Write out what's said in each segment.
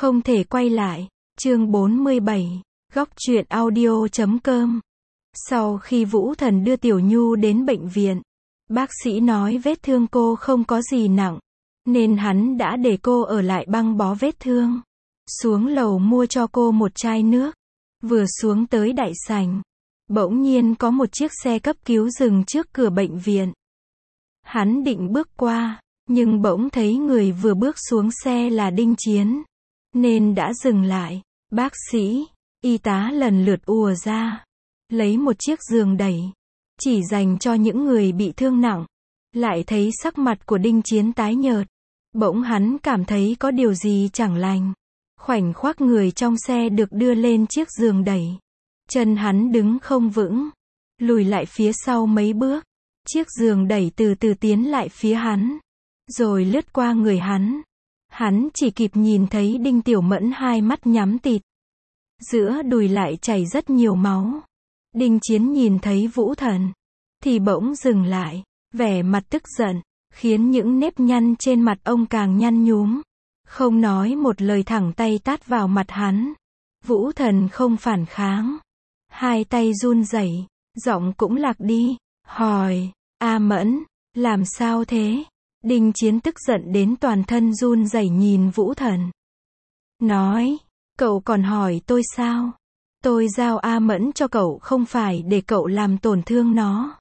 Không thể quay lại. Chương 47. Góc truyện audio.com. Sau khi Vũ Thần đưa Tiểu Nhu đến bệnh viện, bác sĩ nói vết thương cô không có gì nặng, nên hắn đã để cô ở lại băng bó vết thương. Xuống lầu mua cho cô một chai nước. Vừa xuống tới đại sảnh, bỗng nhiên có một chiếc xe cấp cứu dừng trước cửa bệnh viện. Hắn định bước qua, nhưng bỗng thấy người vừa bước xuống xe là Đinh Chiến, nên đã dừng lại. Bác sĩ, y tá lần lượt ùa ra, lấy một chiếc giường đẩy, chỉ dành cho những người bị thương nặng. Lại thấy sắc mặt của Đinh Chiến tái nhợt, bỗng hắn cảm thấy có điều gì chẳng lành. Khoảnh khắc người trong xe được đưa lên chiếc giường đẩy, chân hắn đứng không vững, lùi lại phía sau mấy bước. Chiếc giường đẩy từ từ tiến lại phía hắn, rồi lướt qua người hắn. Hắn chỉ kịp nhìn thấy Đinh Tiểu Mẫn hai mắt nhắm tịt, giữa đùi lại chảy rất nhiều máu. Đinh Chiến nhìn thấy Vũ Thần, thì bỗng dừng lại, vẻ mặt tức giận, khiến những nếp nhăn trên mặt ông càng nhăn nhúm. Không nói một lời thẳng tay tát vào mặt hắn. Vũ Thần không phản kháng, hai tay run rẩy, giọng cũng lạc đi, hỏi, A Mẫn, làm sao thế? Đinh Chiến tức giận đến toàn thân run rẩy nhìn Vũ Thần. Nói, cậu còn hỏi tôi sao? Tôi giao A Mẫn cho cậu không phải để cậu làm tổn thương nó.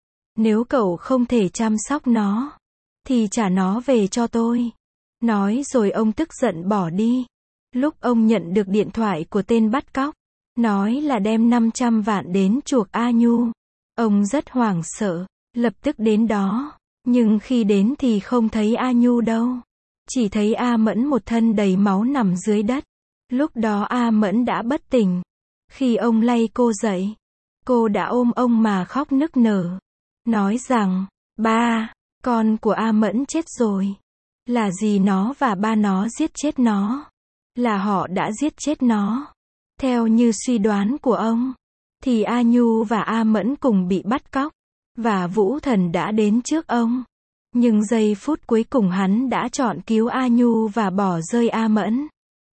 Nếu cậu không thể chăm sóc nó, thì trả nó về cho tôi. Nói rồi ông tức giận bỏ đi. Lúc ông nhận được điện thoại của tên bắt cóc, nói là đem 500 vạn đến chuộc A Nhu, ông rất hoảng sợ, lập tức đến đó. Nhưng khi đến thì không thấy A Nhu đâu. Chỉ thấy A Mẫn một thân đầy máu nằm dưới đất. Lúc đó A Mẫn đã bất tỉnh. Khi ông lay cô dậy, cô đã ôm ông mà khóc nức nở, nói rằng, ba, con của A Mẫn chết rồi. Là dì nó và ba nó giết chết nó. Là họ đã giết chết nó. Theo như suy đoán của ông, thì A Nhu và A Mẫn cùng bị bắt cóc, và Vũ Thần đã đến trước ông. Nhưng giây phút cuối cùng hắn đã chọn cứu A Nhu và bỏ rơi A Mẫn.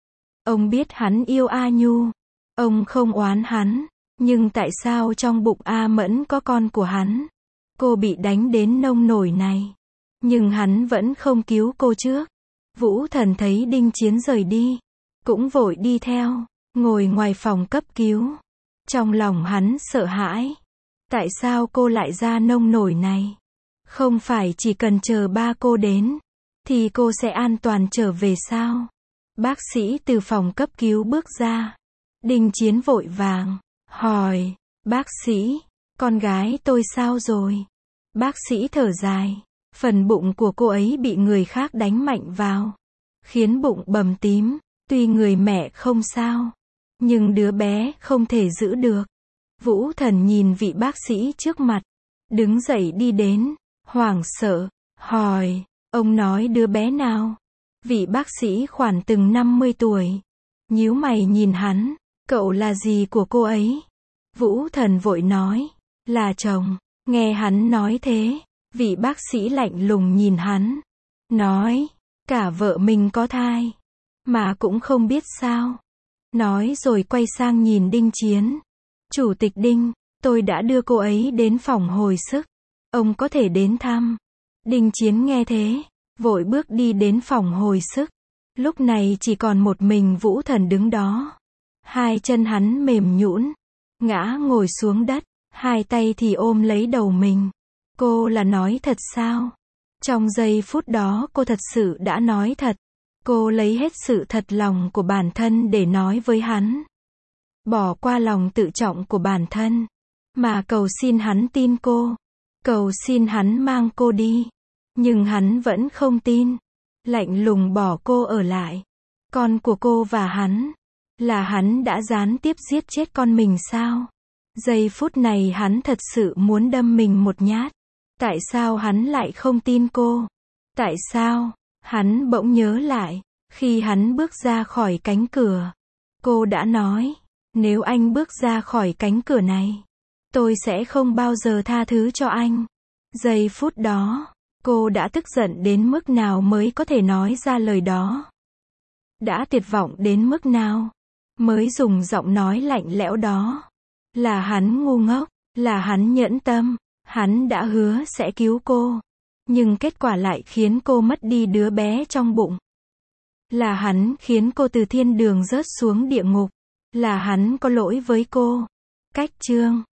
Ông biết hắn yêu A Nhu, ông không oán hắn, nhưng tại sao trong bụng A Mẫn có con của hắn? Cô bị đánh đến nông nổi này, nhưng hắn vẫn không cứu cô trước. Vũ Thần thấy Đinh Chiến rời đi, cũng vội đi theo, ngồi ngoài phòng cấp cứu. Trong lòng hắn sợ hãi. Tại sao cô lại ra nông nổi này? Không phải chỉ cần chờ ba cô đến, thì cô sẽ an toàn trở về sao? Bác sĩ từ phòng cấp cứu bước ra. Đinh Chiến vội vàng, hỏi, bác sĩ, con gái tôi sao rồi? Bác sĩ thở dài, phần bụng của cô ấy bị người khác đánh mạnh vào, khiến bụng bầm tím, tuy người mẹ không sao, nhưng đứa bé không thể giữ được. Vũ Thần nhìn vị bác sĩ trước mặt, đứng dậy đi đến, hoảng sợ, hỏi, ông nói đứa bé nào? Vị bác sĩ khoảng từng 50 tuổi, nhíu mày nhìn hắn, cậu là gì của cô ấy? Vũ Thần vội nói, là chồng. Nghe hắn nói thế, vị bác sĩ lạnh lùng nhìn hắn, nói, cả vợ mình có thai, mà cũng không biết sao. Nói rồi quay sang nhìn Đinh Chiến. Chủ tịch Đinh, tôi đã đưa cô ấy đến phòng hồi sức. Ông có thể đến thăm. Đinh Chiến nghe thế, vội bước đi đến phòng hồi sức. Lúc này chỉ còn một mình Vũ Thần đứng đó. Hai chân hắn mềm nhũn, ngã ngồi xuống đất, hai tay thì ôm lấy đầu mình. Cô là nói thật sao? Trong giây phút đó cô thật sự đã nói thật. Cô lấy hết sự thật lòng của bản thân để nói với hắn. Bỏ qua lòng tự trọng của bản thân, mà cầu xin hắn tin cô. Cầu xin hắn mang cô đi. Nhưng hắn vẫn không tin. Lạnh lùng bỏ cô ở lại. Con của cô và hắn. Là hắn đã gián tiếp giết chết con mình sao? Giây phút này hắn thật sự muốn đâm mình một nhát. Tại sao hắn lại không tin cô? Tại sao? Hắn bỗng nhớ lại, khi hắn bước ra khỏi cánh cửa, cô đã nói, nếu anh bước ra khỏi cánh cửa này, tôi sẽ không bao giờ tha thứ cho anh. Giây phút đó, cô đã tức giận đến mức nào mới có thể nói ra lời đó? đã tuyệt vọng đến mức nào, mới dùng giọng nói lạnh lẽo đó. Là hắn ngu ngốc, là hắn nhẫn tâm, hắn đã hứa sẽ cứu cô. Nhưng kết quả lại khiến cô mất đi đứa bé trong bụng. Là hắn khiến cô từ thiên đường rớt xuống địa ngục. Là hắn có lỗi với cô. Cách chương